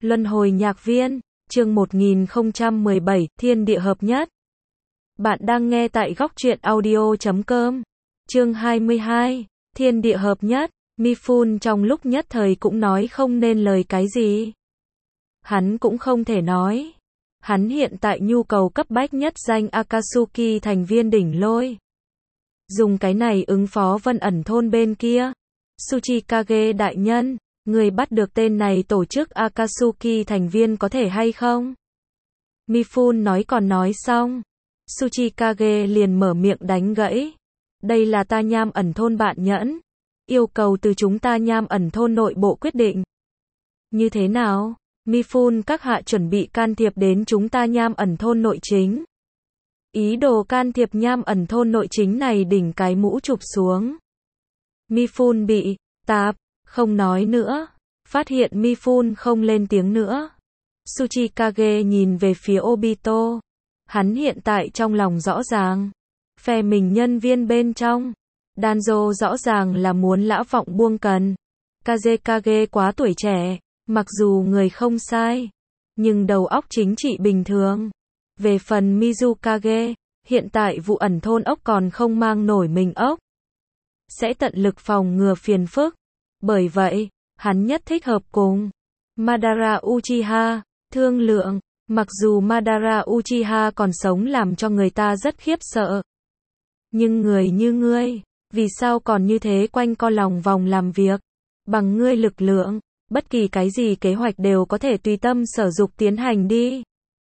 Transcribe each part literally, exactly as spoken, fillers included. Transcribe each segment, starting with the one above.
Luân hồi nhạc viên, chương một nghìn không trăm mười bảy, thiên địa hợp nhất. Bạn đang nghe tại góc truyện audio chấm com. Chương hai mươi hai, thiên địa hợp nhất. Mifune trong lúc nhất thời cũng nói không nên lời cái gì. Hắn cũng không thể nói. Hắn hiện tại nhu cầu cấp bách nhất danh Akatsuki thành viên đỉnh lôi. Dùng cái này ứng phó Vân ẩn thôn bên kia. Tsuchikage đại nhân, người bắt được tên này tổ chức Akatsuki thành viên có thể hay không? Mifune nói còn nói xong. Tsuchikage liền mở miệng đánh gãy. Đây là ta Nham ẩn thôn bạn nhẫn. Yêu cầu từ chúng ta Nham ẩn thôn nội bộ quyết định. Như thế nào? Mifune các hạ chuẩn bị can thiệp đến chúng ta Nham ẩn thôn nội chính. Ý đồ can thiệp Nham ẩn thôn nội chính này đỉnh cái mũ chụp xuống. Mifune bị tạp, không nói nữa. Phát hiện Mifune không lên tiếng nữa. Tsuchikage nhìn về phía Obito. Hắn hiện tại trong lòng rõ ràng. Phe mình nhân viên bên trong. Danzo rõ ràng là muốn lã vọng buông cần. Kazekage quá tuổi trẻ. Mặc dù người không sai. Nhưng đầu óc chính trị bình thường. Về phần Mizukage, hiện tại vụ ẩn thôn ốc còn không mang nổi mình ốc. Sẽ tận lực phòng ngừa phiền phức. Bởi vậy, hắn nhất thích hợp cùng Madara Uchiha, thương lượng. Mặc dù Madara Uchiha còn sống làm cho người ta rất khiếp sợ. Nhưng người như ngươi, vì sao còn như thế quanh co lòng vòng làm việc? Bằng ngươi lực lượng, bất kỳ cái gì kế hoạch đều có thể tùy tâm sở dục tiến hành đi.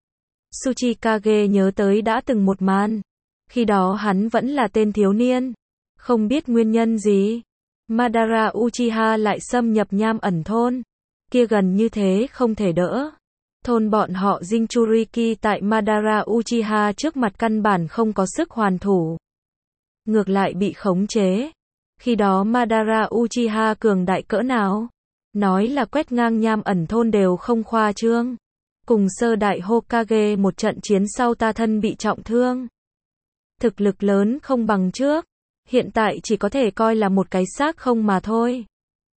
Tsuchikage nhớ tới đã từng một màn. Khi đó hắn vẫn là tên thiếu niên. Không biết nguyên nhân gì. Madara Uchiha lại xâm nhập Nham ẩn thôn. Kia gần như thế không thể đỡ. Thôn bọn họ Jinchuriki tại Madara Uchiha trước mặt căn bản không có sức hoàn thủ. Ngược lại bị khống chế. Khi đó Madara Uchiha cường đại cỡ nào? Nói là quét ngang Nham ẩn thôn đều không khoa trương. Cùng sơ đại Hokage một trận chiến sau ta thân bị trọng thương. Thực lực lớn không bằng trước. Hiện tại chỉ có thể coi là một cái xác không mà thôi.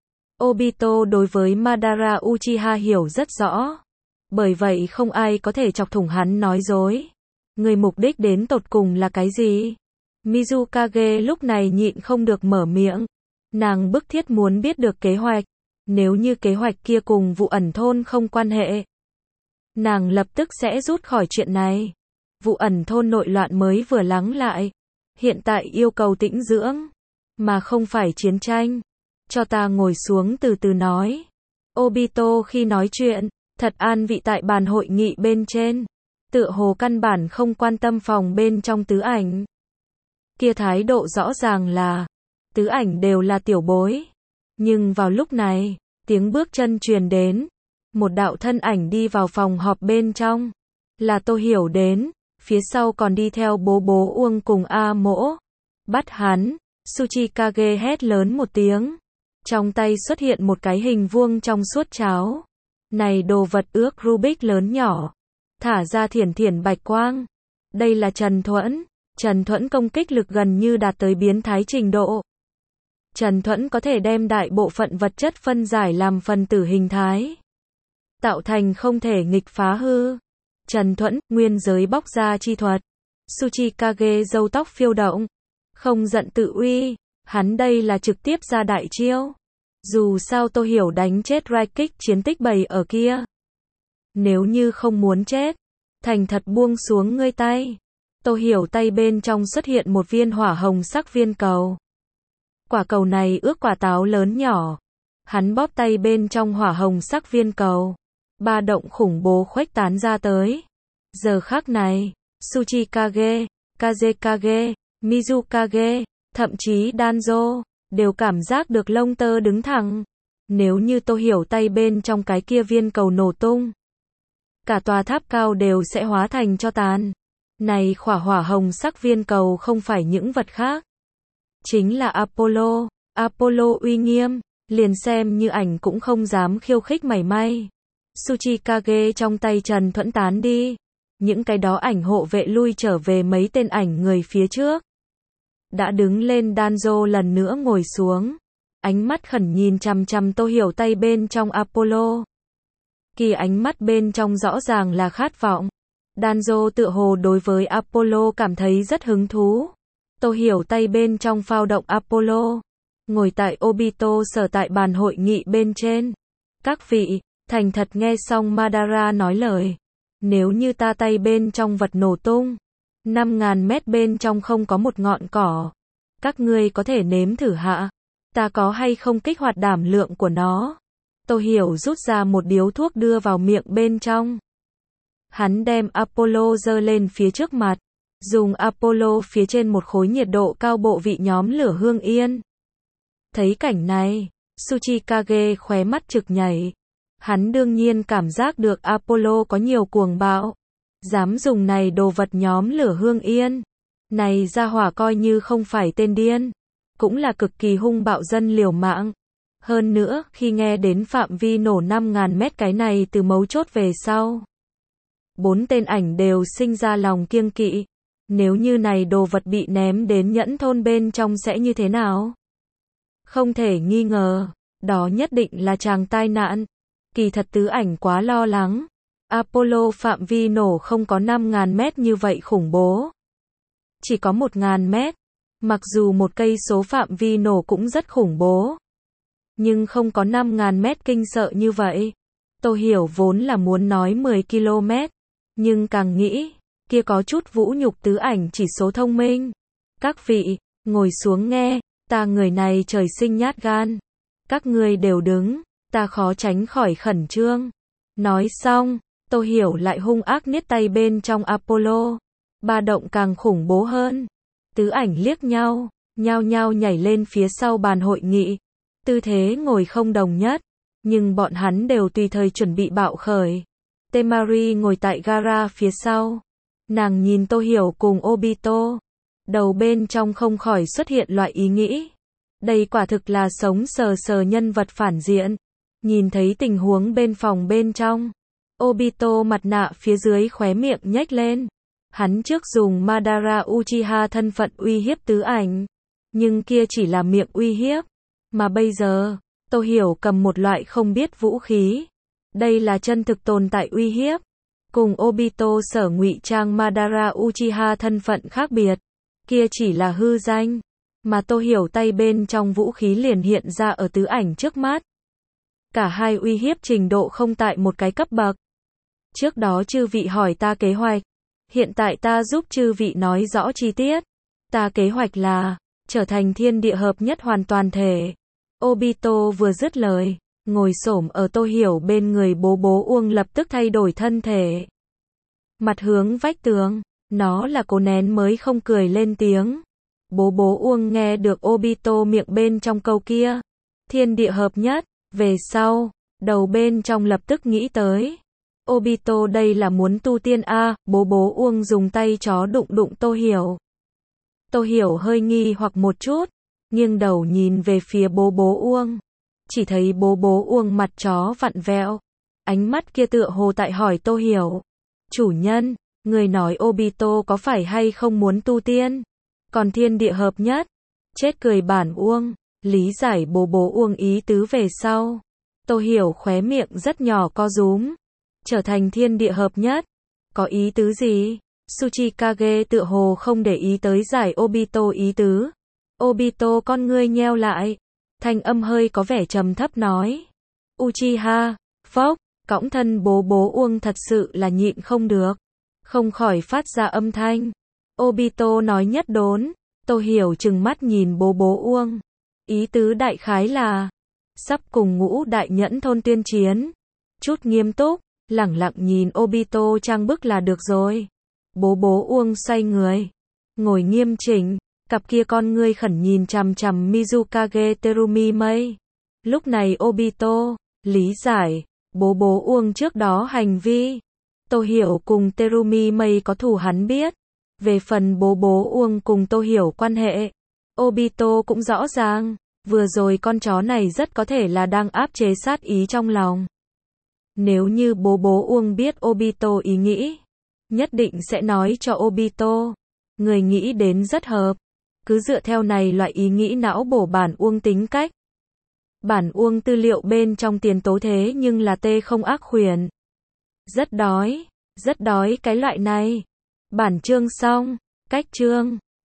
Obito đối với Madara Uchiha hiểu rất rõ. Bởi vậy không ai có thể chọc thủng hắn nói dối. Người mục đích đến tột cùng là cái gì? Mizukage lúc này nhịn không được mở miệng. Nàng bức thiết muốn biết được kế hoạch. Nếu như kế hoạch kia cùng vụ ẩn thôn không quan hệ, nàng lập tức sẽ rút khỏi chuyện này. Vụ ẩn thôn nội loạn mới vừa lắng lại. Hiện tại yêu cầu tĩnh dưỡng, mà không phải chiến tranh. Cho ta ngồi xuống từ từ nói. Obito khi nói chuyện, thật an vị tại bàn hội nghị bên trên. Tựa hồ căn bản không quan tâm phòng bên trong tứ ảnh. Kia thái độ rõ ràng là, tứ ảnh đều là tiểu bối. Nhưng vào lúc này, tiếng bước chân truyền đến. Một đạo thân ảnh đi vào phòng họp bên trong. Là Tô Hiểu đến. Phía sau còn đi theo bố bố Uông cùng A Mỗ. Bắt hắn. Tsuchikage hét lớn một tiếng. Trong tay xuất hiện một cái hình vuông trong suốt cháo. Này đồ vật ước Rubik lớn nhỏ. Thả ra thiển thiển bạch quang. Đây là Trần Thuẫn. Trần Thuẫn công kích lực gần như đạt tới biến thái trình độ. Trần Thuẫn có thể đem đại bộ phận vật chất phân giải làm phần tử hình thái. Tạo thành không thể nghịch phá hư. Trần Thuẫn, nguyên giới bóc ra chi thuật. Tsuchikage râu tóc phiêu động. Không giận tự uy. Hắn đây là trực tiếp ra đại chiêu. Dù sao Tô Hiểu đánh chết Raikik chiến tích bày ở kia. Nếu như không muốn chết, thành thật buông xuống ngươi tay. Tô Hiểu tay bên trong xuất hiện một viên hỏa hồng sắc viên cầu. Quả cầu này ước quả táo lớn nhỏ. Hắn bóp tay bên trong hỏa hồng sắc viên cầu. Ba động khủng bố khuếch tán ra tới. Giờ khắc này, Tsuchikage, Kazekage, Mizukage, thậm chí Danzo, đều cảm giác được lông tơ đứng thẳng. Nếu như Tô Hiểu tay bên trong cái kia viên cầu nổ tung, cả tòa tháp cao đều sẽ hóa thành tro tàn. Này khỏa hỏa hồng sắc viên cầu không phải những vật khác. Chính là Apollo. Apollo uy nghiêm, liền xem như ảnh cũng không dám khiêu khích mảy may. Tsuchikage trong tay Trần Thuẫn tán đi. Những cái đó ảnh hộ vệ lui trở về mấy tên ảnh người phía trước. Đã đứng lên Danzo lần nữa ngồi xuống. Ánh mắt khẩn nhìn chằm chằm Tô Hiểu tay bên trong Apollo. Kỳ ánh mắt bên trong rõ ràng là khát vọng. Danzo tựa hồ đối với Apollo cảm thấy rất hứng thú. Tô Hiểu tay bên trong phao động Apollo. Ngồi tại Obito sở tại bàn hội nghị bên trên. Các vị, thành thật nghe xong Madara nói lời. Nếu như ta tay bên trong vật nổ tung. năm ngàn mét bên trong không có một ngọn cỏ. Các ngươi có thể nếm thử hạ. Ta có hay không kích hoạt đảm lượng của nó. Tô Hiểu rút ra một điếu thuốc đưa vào miệng bên trong. Hắn đem Apollo giơ lên phía trước mặt. Dùng Apollo phía trên một khối nhiệt độ cao bộ vị nhóm lửa hương yên. Thấy cảnh này, Tsuchikage khóe mắt trực nhảy. Hắn đương nhiên cảm giác được Apollo có nhiều cuồng bạo. Dám dùng này đồ vật nhóm lửa hương yên. Này ra hỏa coi như không phải tên điên. Cũng là cực kỳ hung bạo dân liều mạng. Hơn nữa, khi nghe đến phạm vi nổ năm ngàn mét cái này từ mấu chốt về sau. Bốn tên ảnh đều sinh ra lòng kiêng kỵ. Nếu như này đồ vật bị ném đến nhẫn thôn bên trong sẽ như thế nào? Không thể nghi ngờ, đó nhất định là chàng tai nạn. Kỳ thật tứ ảnh quá lo lắng. Apollo phạm vi nổ không có năm ngàn mét như vậy khủng bố. Chỉ có một ngàn mét. Mặc dù một cây số phạm vi nổ cũng rất khủng bố. Nhưng không có năm ngàn mét kinh sợ như vậy. Tô Hiểu vốn là muốn nói mười ki lô mét. Nhưng càng nghĩ, kia có chút vũ nhục tứ ảnh chỉ số thông minh. Các vị, ngồi xuống nghe, ta người này trời sinh nhát gan. Các ngươi đều đứng, ta khó tránh khỏi khẩn trương. Nói xong, Tô Hiểu lại hung ác niết tay bên trong Apollo. Ba động càng khủng bố hơn. Tứ ảnh liếc nhau, nhao nhao nhảy lên phía sau bàn hội nghị. Tư thế ngồi không đồng nhất, nhưng bọn hắn đều tùy thời chuẩn bị bạo khởi. Temari ngồi tại gara phía sau. Nàng nhìn Tô Hiểu cùng Obito. Đầu bên trong không khỏi xuất hiện loại ý nghĩ. Đây quả thực là sống sờ sờ nhân vật phản diện. Nhìn thấy tình huống bên phòng bên trong. Obito mặt nạ phía dưới khóe miệng nhếch lên. Hắn trước dùng Madara Uchiha thân phận uy hiếp tứ ảnh. Nhưng kia chỉ là miệng uy hiếp. Mà bây giờ, Tô Hiểu cầm một loại không biết vũ khí. Đây là chân thực tồn tại uy hiếp. Cùng Obito sở ngụy trang Madara Uchiha thân phận khác biệt. Kia chỉ là hư danh. Mà Tô Hiểu tay bên trong vũ khí liền hiện ra ở tứ ảnh trước mắt. Cả hai uy hiếp trình độ không tại một cái cấp bậc. Trước đó chư vị hỏi ta kế hoạch. Hiện tại ta giúp chư vị nói rõ chi tiết. Ta kế hoạch là trở thành thiên địa hợp nhất hoàn toàn thể. Obito vừa dứt lời, ngồi xổm ở Tô Hiểu bên người bố bố Uông lập tức thay đổi thân thể. Mặt hướng vách tường, nó là cố nén mới không cười lên tiếng. Bố bố Uông nghe được Obito miệng bên trong câu kia. Thiên địa hợp nhất, về sau, đầu bên trong lập tức nghĩ tới. Obito đây là muốn tu tiên a, bố bố Uông dùng tay chó đụng đụng Tô Hiểu. Tô Hiểu hơi nghi hoặc một chút, nghiêng đầu nhìn về phía bố bố Uông. Chỉ thấy bố bố Uông mặt chó vặn vẹo. Ánh mắt kia tựa hồ tại hỏi Tô Hiểu. Chủ nhân, người nói Obito có phải hay không muốn tu tiên? Còn thiên địa hợp nhất? Chết cười bản Uông. Lý giải bố bố Uông ý tứ về sau. Tô Hiểu khóe miệng rất nhỏ co rúm. Trở thành thiên địa hợp nhất. Có ý tứ gì? Tsuchikage tựa hồ không để ý tới giải Obito ý tứ. Obito con ngươi nheo lại. Thanh âm hơi có vẻ trầm thấp nói. Uchiha, phốc, cõng thân bố bố Uông thật sự là nhịn không được. Không khỏi phát ra âm thanh. Obito nói nhất đốn. Tô Hiểu trừng mắt nhìn bố bố Uông. Ý tứ đại khái là. Sắp cùng ngũ đại nhẫn thôn tuyên chiến. Chút nghiêm túc, lẳng lặng nhìn Obito trang bức là được rồi. Bố bố Uông xoay người. Ngồi nghiêm chỉnh. Cặp kia con ngươi khẩn nhìn chằm chằm Mizukage Terumi Mei. Lúc này Obito, lý giải, bố bố Uông trước đó hành vi. Tô Hiểu cùng Terumi Mei có thù hắn biết. Về phần bố bố Uông cùng Tô Hiểu quan hệ, Obito cũng rõ ràng. Vừa rồi con chó này rất có thể là đang áp chế sát ý trong lòng. Nếu như bố bố Uông biết Obito ý nghĩ, nhất định sẽ nói cho Obito. Người nghĩ đến rất hợp. Cứ dựa theo này loại ý nghĩ não bổ bản Uông tính cách. Bản uông tư liệu bên trong tiền tố thế nhưng là tê không ác khuyển. Rất đói, rất đói cái loại này. Bản chương xong, cách chương.